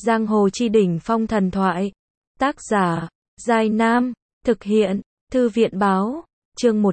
Giang hồ chi đỉnh phong thần thoại. Tác giả, Giai Nam. Thực hiện, Thư viện báo. Chương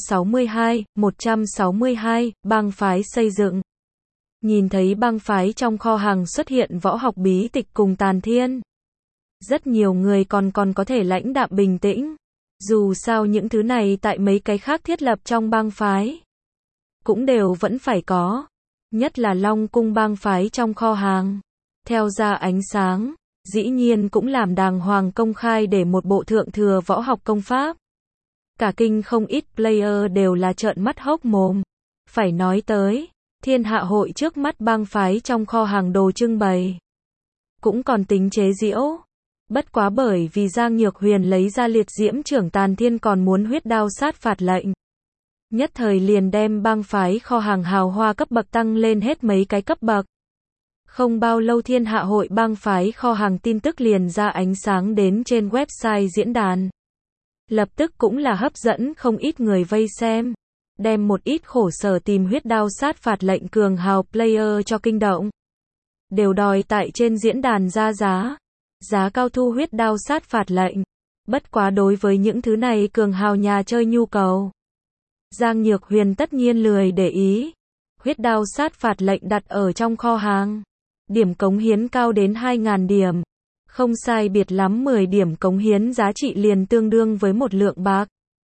162, bang phái xây dựng. Nhìn thấy bang phái trong kho hàng xuất hiện võ học bí tịch cùng tàn thiên. Rất nhiều người còn có thể lãnh đạm bình tĩnh. Dù sao những thứ này tại mấy cái khác thiết lập trong bang phái cũng đều vẫn phải có. Nhất là Long Cung bang phái trong kho hàng. Theo ra ánh sáng, dĩ nhiên cũng làm đàng hoàng công khai để một bộ thượng thừa võ học công pháp. Cả kinh không ít player đều là trợn mắt hốc mồm. Phải nói tới, Thiên Hạ Hội trước mắt bang phái trong kho hàng đồ trưng bày. Cũng còn tính chế giễu. Bất quá bởi vì Giang Nhược Huyền lấy ra liệt diễm trưởng tàn thiên còn muốn huyết đao sát phạt lệnh. Nhất thời liền đem bang phái kho hàng hào hoa cấp bậc tăng lên hết mấy cái cấp bậc. Không bao lâu Thiên Hạ Hội bang phái kho hàng tin tức liền ra ánh sáng đến trên website diễn đàn. Lập tức cũng là hấp dẫn không ít người vây xem. Đem một ít khổ sở tìm huyết đao sát phạt lệnh cường hào player cho kinh động. Đều đòi tại trên diễn đàn ra giá. Giá cao thu huyết đao sát phạt lệnh. Bất quá đối với những thứ này cường hào nhà chơi nhu cầu. Giang Nhược Huyền tất nhiên lười để ý. Huyết đao sát phạt lệnh đặt ở trong kho hàng. Điểm cống hiến cao đến 2.000 điểm. Không sai biệt lắm 10 điểm cống hiến giá trị liền tương đương với một lượng bạc.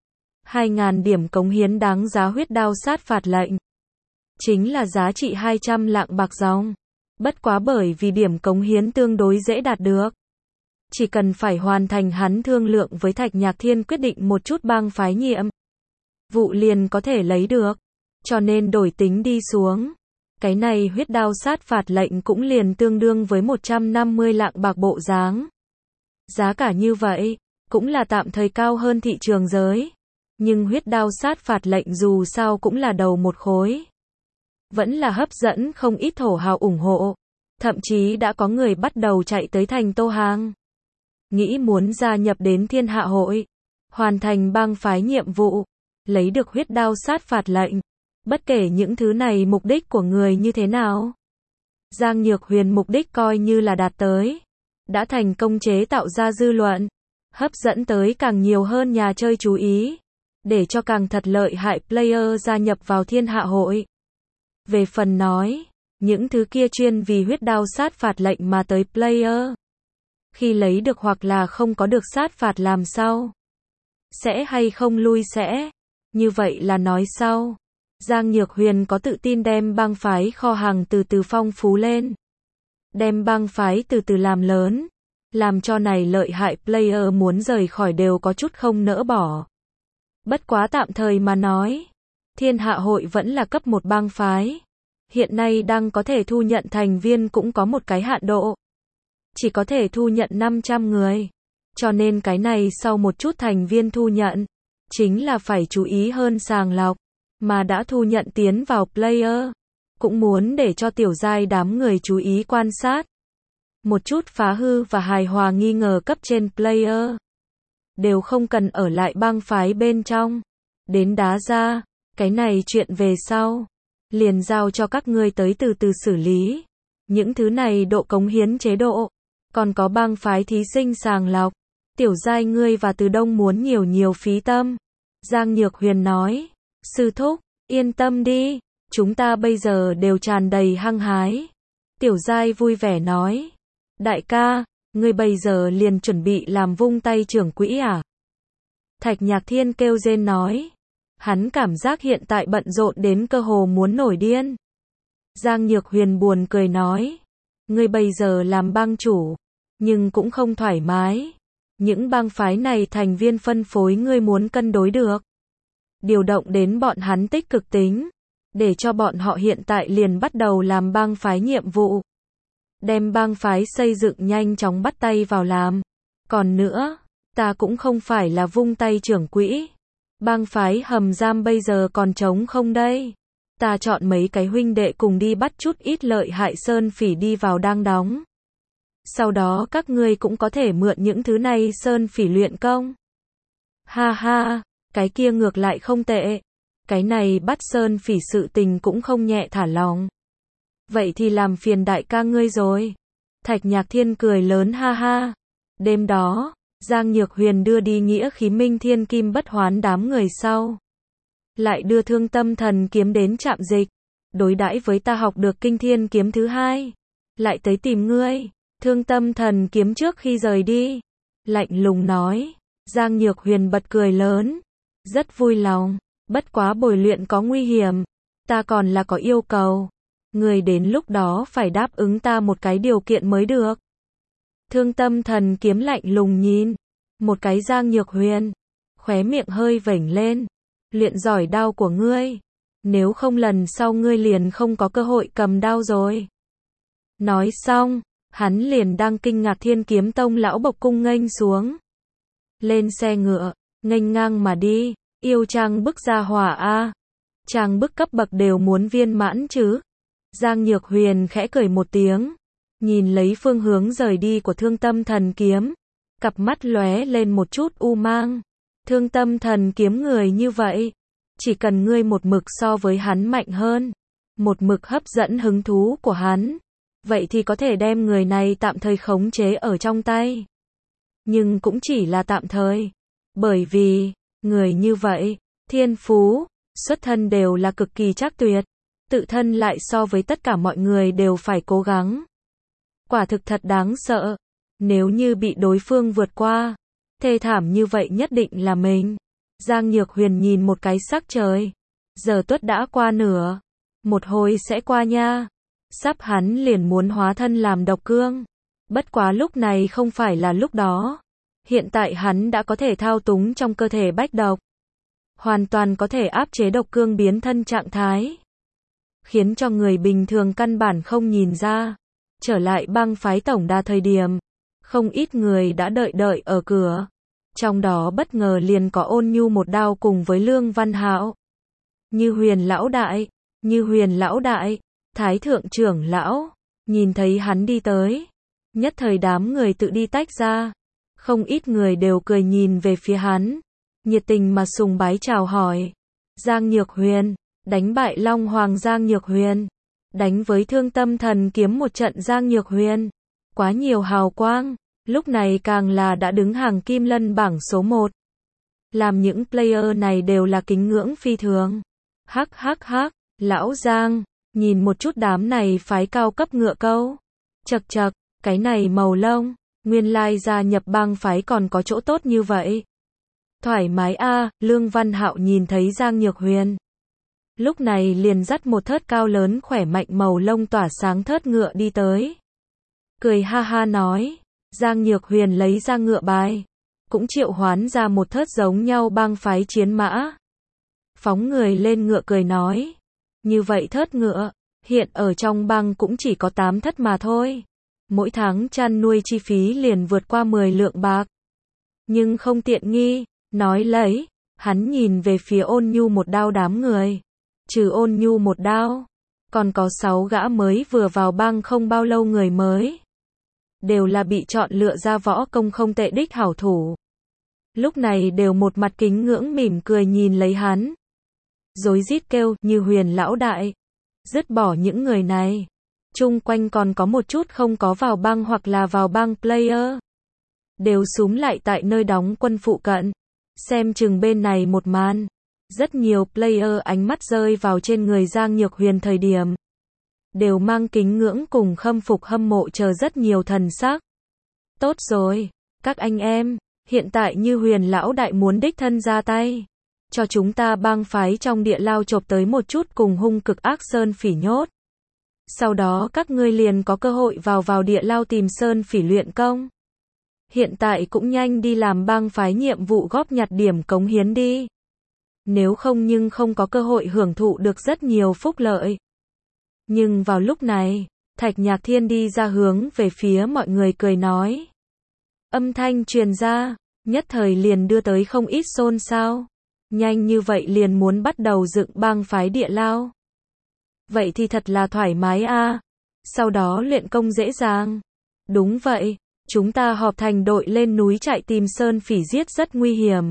2.000 điểm cống hiến đáng giá huyết đao sát phạt lệnh. Chính là giá trị 200 lạng bạc dòng. Bất quá bởi vì điểm cống hiến tương đối dễ đạt được. Chỉ cần phải hoàn thành hắn thương lượng với Thạch Nhạc Thiên quyết định một chút bang phái nhiệm vụ liền có thể lấy được. Cho nên đổi tính đi xuống. Cái này huyết đao sát phạt lệnh cũng liền tương đương với 150 lạng bạc bộ dáng. Giá cả như vậy, cũng là tạm thời cao hơn thị trường giới. Nhưng huyết đao sát phạt lệnh dù sao cũng là đầu một khối. Vẫn là hấp dẫn không ít thổ hào ủng hộ. Thậm chí đã có người bắt đầu chạy tới thành Tô Hàng. Nghĩ muốn gia nhập đến Thiên Hạ Hội. Hoàn thành bang phái nhiệm vụ. Lấy được huyết đao sát phạt lệnh. Bất kể những thứ này mục đích của người như thế nào. Giang Nhược Huyền mục đích coi như là đạt tới. Đã thành công chế tạo ra dư luận. Hấp dẫn tới càng nhiều hơn nhà chơi chú ý. Để cho càng thật lợi hại player gia nhập vào Thiên Hạ Hội. Về phần nói, những thứ kia chuyên vì huyết đao sát phạt lệnh mà tới player. Khi lấy được hoặc là không có được sát phạt làm sao? Sẽ hay không lui sẽ? Như vậy là nói sau. Giang Nhược Huyền có tự tin đem bang phái kho hàng từ từ phong phú lên. Đem bang phái từ từ làm lớn. Làm cho này lợi hại player muốn rời khỏi đều có chút không nỡ bỏ. Bất quá tạm thời mà nói. Thiên Hạ Hội vẫn là cấp một bang phái. Hiện nay đang có thể thu nhận thành viên cũng có một cái hạn độ. Chỉ có thể thu nhận 500 người. Cho nên cái này sau một chút thành viên thu nhận. Chính là phải chú ý hơn sàng lọc. Mà đã thu nhận tiến vào player. Cũng muốn để cho tiểu giai đám người chú ý quan sát. Một chút phá hư và hài hòa nghi ngờ cấp trên player. Đều không cần ở lại bang phái bên trong. Đến đá ra. Cái này chuyện về sau. Liền giao cho các ngươi tới từ từ xử lý. Những thứ này độ cống hiến chế độ. Còn có bang phái thí sinh sàng lọc. Tiểu giai ngươi và Từ Đông muốn nhiều phí tâm. Giang Nhược Huyền nói. Sư thúc, yên tâm đi. Chúng ta bây giờ đều tràn đầy hăng hái. Tiểu giai vui vẻ nói. Đại ca, ngươi bây giờ liền chuẩn bị làm vung tay trưởng quỹ à? Thạch Nhạc Thiên kêu rên nói. Hắn cảm giác hiện tại bận rộn đến cơ hồ muốn nổi điên. Giang Nhược Huyền buồn cười nói. Ngươi bây giờ làm bang chủ. Nhưng cũng không thoải mái. Những bang phái này thành viên phân phối ngươi muốn cân đối được. Điều động đến bọn hắn tích cực tính. Để cho bọn họ hiện tại liền bắt đầu làm bang phái nhiệm vụ. Đem bang phái xây dựng nhanh chóng bắt tay vào làm. Còn nữa, ta cũng không phải là vung tay trưởng quỹ. Bang phái hầm giam bây giờ còn trống không đây. Ta chọn mấy cái huynh đệ cùng đi bắt chút ít lợi hại sơn phỉ đi vào đang đóng. Sau đó các ngươi cũng có thể mượn những thứ này sơn phỉ luyện công. Ha ha, cái kia ngược lại không tệ. Cái này bắt sơn phỉ sự tình cũng không nhẹ thả lòng. Vậy thì làm phiền đại ca ngươi rồi. Thạch Nhạc Thiên cười lớn ha ha. Đêm đó, Giang Nhược Huyền đưa đi Nghĩa Khí Minh Thiên Kim Bất Hoán đám người sau. Lại đưa Thương Tâm Thần Kiếm đến trạm dịch. Đối đãi với ta học được kinh thiên kiếm thứ hai. Lại tới tìm ngươi. Thương Tâm Thần Kiếm trước khi rời đi. Lạnh lùng nói. Giang Nhược Huyền bật cười lớn. Rất vui lòng. Bất quá bồi luyện có nguy hiểm. Ta còn là có yêu cầu. Người đến lúc đó phải đáp ứng ta một cái điều kiện mới được. Thương Tâm Thần Kiếm lạnh lùng nhìn. Một cái Giang Nhược Huyền. Khóe miệng hơi vểnh lên. Luyện giỏi đao của ngươi. Nếu không lần sau ngươi liền không có cơ hội cầm đao rồi. Nói xong, hắn liền đang kinh ngạc Thiên Kiếm Tông lão bộc cung nghênh xuống. Lên xe ngựa, nghênh ngang mà đi. Yêu trang bức ra hỏa a. Trang bức cấp bậc đều muốn viên mãn chứ. Giang Nhược Huyền khẽ cười một tiếng. Nhìn lấy phương hướng rời đi của Thương Tâm Thần Kiếm. Cặp mắt lóe lên một chút u mang. Thương Tâm Thần Kiếm người như vậy. Chỉ cần ngươi một mực so với hắn mạnh hơn. Một mực hấp dẫn hứng thú của hắn. Vậy thì có thể đem người này tạm thời khống chế ở trong tay. Nhưng cũng chỉ là tạm thời. Bởi vì, người như vậy, thiên phú, xuất thân đều là cực kỳ trác tuyệt. Tự thân lại so với tất cả mọi người đều phải cố gắng. Quả thực thật đáng sợ. Nếu như bị đối phương vượt qua, thê thảm như vậy nhất định là mình. Giang Nhược Huyền nhìn một cái sắc trời. Giờ tuất đã qua nửa. Một hồi sẽ qua nha. Sắp hắn liền muốn hóa thân làm độc cương. Bất quá lúc này không phải là lúc đó. Hiện tại hắn đã có thể thao túng trong cơ thể bách độc. Hoàn toàn có thể áp chế độc cương biến thân trạng thái. Khiến cho người bình thường căn bản không nhìn ra. Trở lại băng phái tổng đà thời điểm. Không ít người đã đợi ở cửa. Trong đó bất ngờ liền có Ôn Nhu một đao cùng với Lương Văn Hạo. Như Huyền lão đại, Như Huyền lão đại, Thái thượng trưởng lão, nhìn thấy hắn đi tới, nhất thời đám người tự đi tách ra, không ít người đều cười nhìn về phía hắn, nhiệt tình mà sùng bái chào hỏi. Giang Nhược Huyền, đánh bại Long Hoàng Giang Nhược Huyền, đánh với Thương Tâm Thần Kiếm một trận Giang Nhược Huyền, quá nhiều hào quang. Lúc này càng là đã đứng hàng Kim Lân bảng số 1. Làm những player này đều là kính ngưỡng phi thường. Hắc hắc hắc, lão Giang, nhìn một chút đám này phái cao cấp ngựa câu. Chậc chậc, cái này màu lông, nguyên lai gia nhập bang phái còn có chỗ tốt như vậy. Thoải mái a, Lương Văn Hạo nhìn thấy Giang Nhược Huyền. Lúc này liền dắt một thớt cao lớn khỏe mạnh màu lông tỏa sáng thớt ngựa đi tới. Cười ha ha nói. Giang Nhược Huyền lấy ra ngựa bài, cũng triệu hoán ra một thớt giống nhau bang phái chiến mã. Phóng người lên ngựa cười nói, như vậy thớt ngựa, hiện ở trong bang cũng chỉ có 8 thất mà thôi. Mỗi tháng chăn nuôi chi phí liền vượt qua 10 lượng bạc. Nhưng không tiện nghi, nói lấy, hắn nhìn về phía Ôn Nhu một đao đám người. Trừ Ôn Nhu một đao, còn có 6 gã mới vừa vào bang không bao lâu người mới. Đều là bị chọn lựa ra võ công không tệ đích hảo thủ. Lúc này đều một mặt kính ngưỡng mỉm cười nhìn lấy hắn. Rối rít kêu, Như Huyền lão đại. Dứt bỏ những người này. Chung quanh còn có một chút không có vào bang hoặc là vào bang player. Đều súm lại tại nơi đóng quân phụ cận. Xem chừng bên này một màn. Rất nhiều player ánh mắt rơi vào trên người Giang Nhược Huyền thời điểm. Đều mang kính ngưỡng cùng khâm phục hâm mộ chờ rất nhiều thần sắc. Tốt rồi, các anh em, hiện tại Như Huyền lão đại muốn đích thân ra tay. Cho chúng ta bang phái trong địa lao chộp tới một chút cùng hung cực ác Sơn Phỉ nhốt. Sau đó các ngươi liền có cơ hội vào địa lao tìm Sơn Phỉ luyện công. Hiện tại cũng nhanh đi làm bang phái nhiệm vụ góp nhặt điểm cống hiến đi. Nếu không nhưng không có cơ hội hưởng thụ được rất nhiều phúc lợi. Nhưng vào lúc này, Thạch Nhạc Thiên đi ra hướng về phía mọi người cười nói. Âm thanh truyền ra, nhất thời liền đưa tới không ít xôn xao. Nhanh như vậy liền muốn bắt đầu dựng bang phái địa lao. Vậy thì thật là thoải mái a. Sau đó luyện công dễ dàng. Đúng vậy, chúng ta họp thành đội lên núi chạy tìm Sơn Phỉ giết rất nguy hiểm.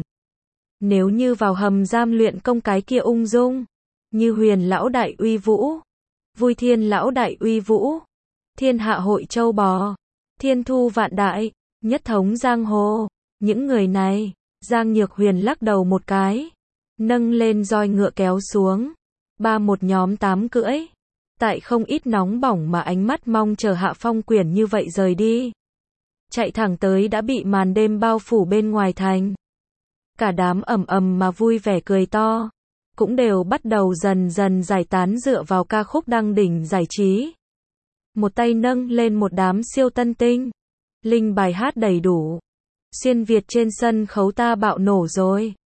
Nếu như vào hầm giam luyện công cái kia ung dung. Như Huyền lão đại uy vũ. Vui Thiên lão đại uy vũ. Thiên hạ hội châu bò. Thiên thu vạn đại, nhất thống giang hồ. Những người này, Giang Nhược Huyền lắc đầu một cái, nâng lên roi ngựa kéo xuống. Một nhóm 8 cưỡi. Tại không ít nóng bỏng mà ánh mắt mong chờ Hạ Phong Quyển như vậy rời đi. Chạy thẳng tới đã bị màn đêm bao phủ bên ngoài thành. Cả đám ầm ầm mà vui vẻ cười to, cũng đều bắt đầu dần dần giải tán dựa vào ca khúc đăng đỉnh giải trí. Một tay nâng lên một đám siêu tân tinh, linh bài hát đầy đủ. Xuyên Việt trên sân khấu ta bạo nổ rồi.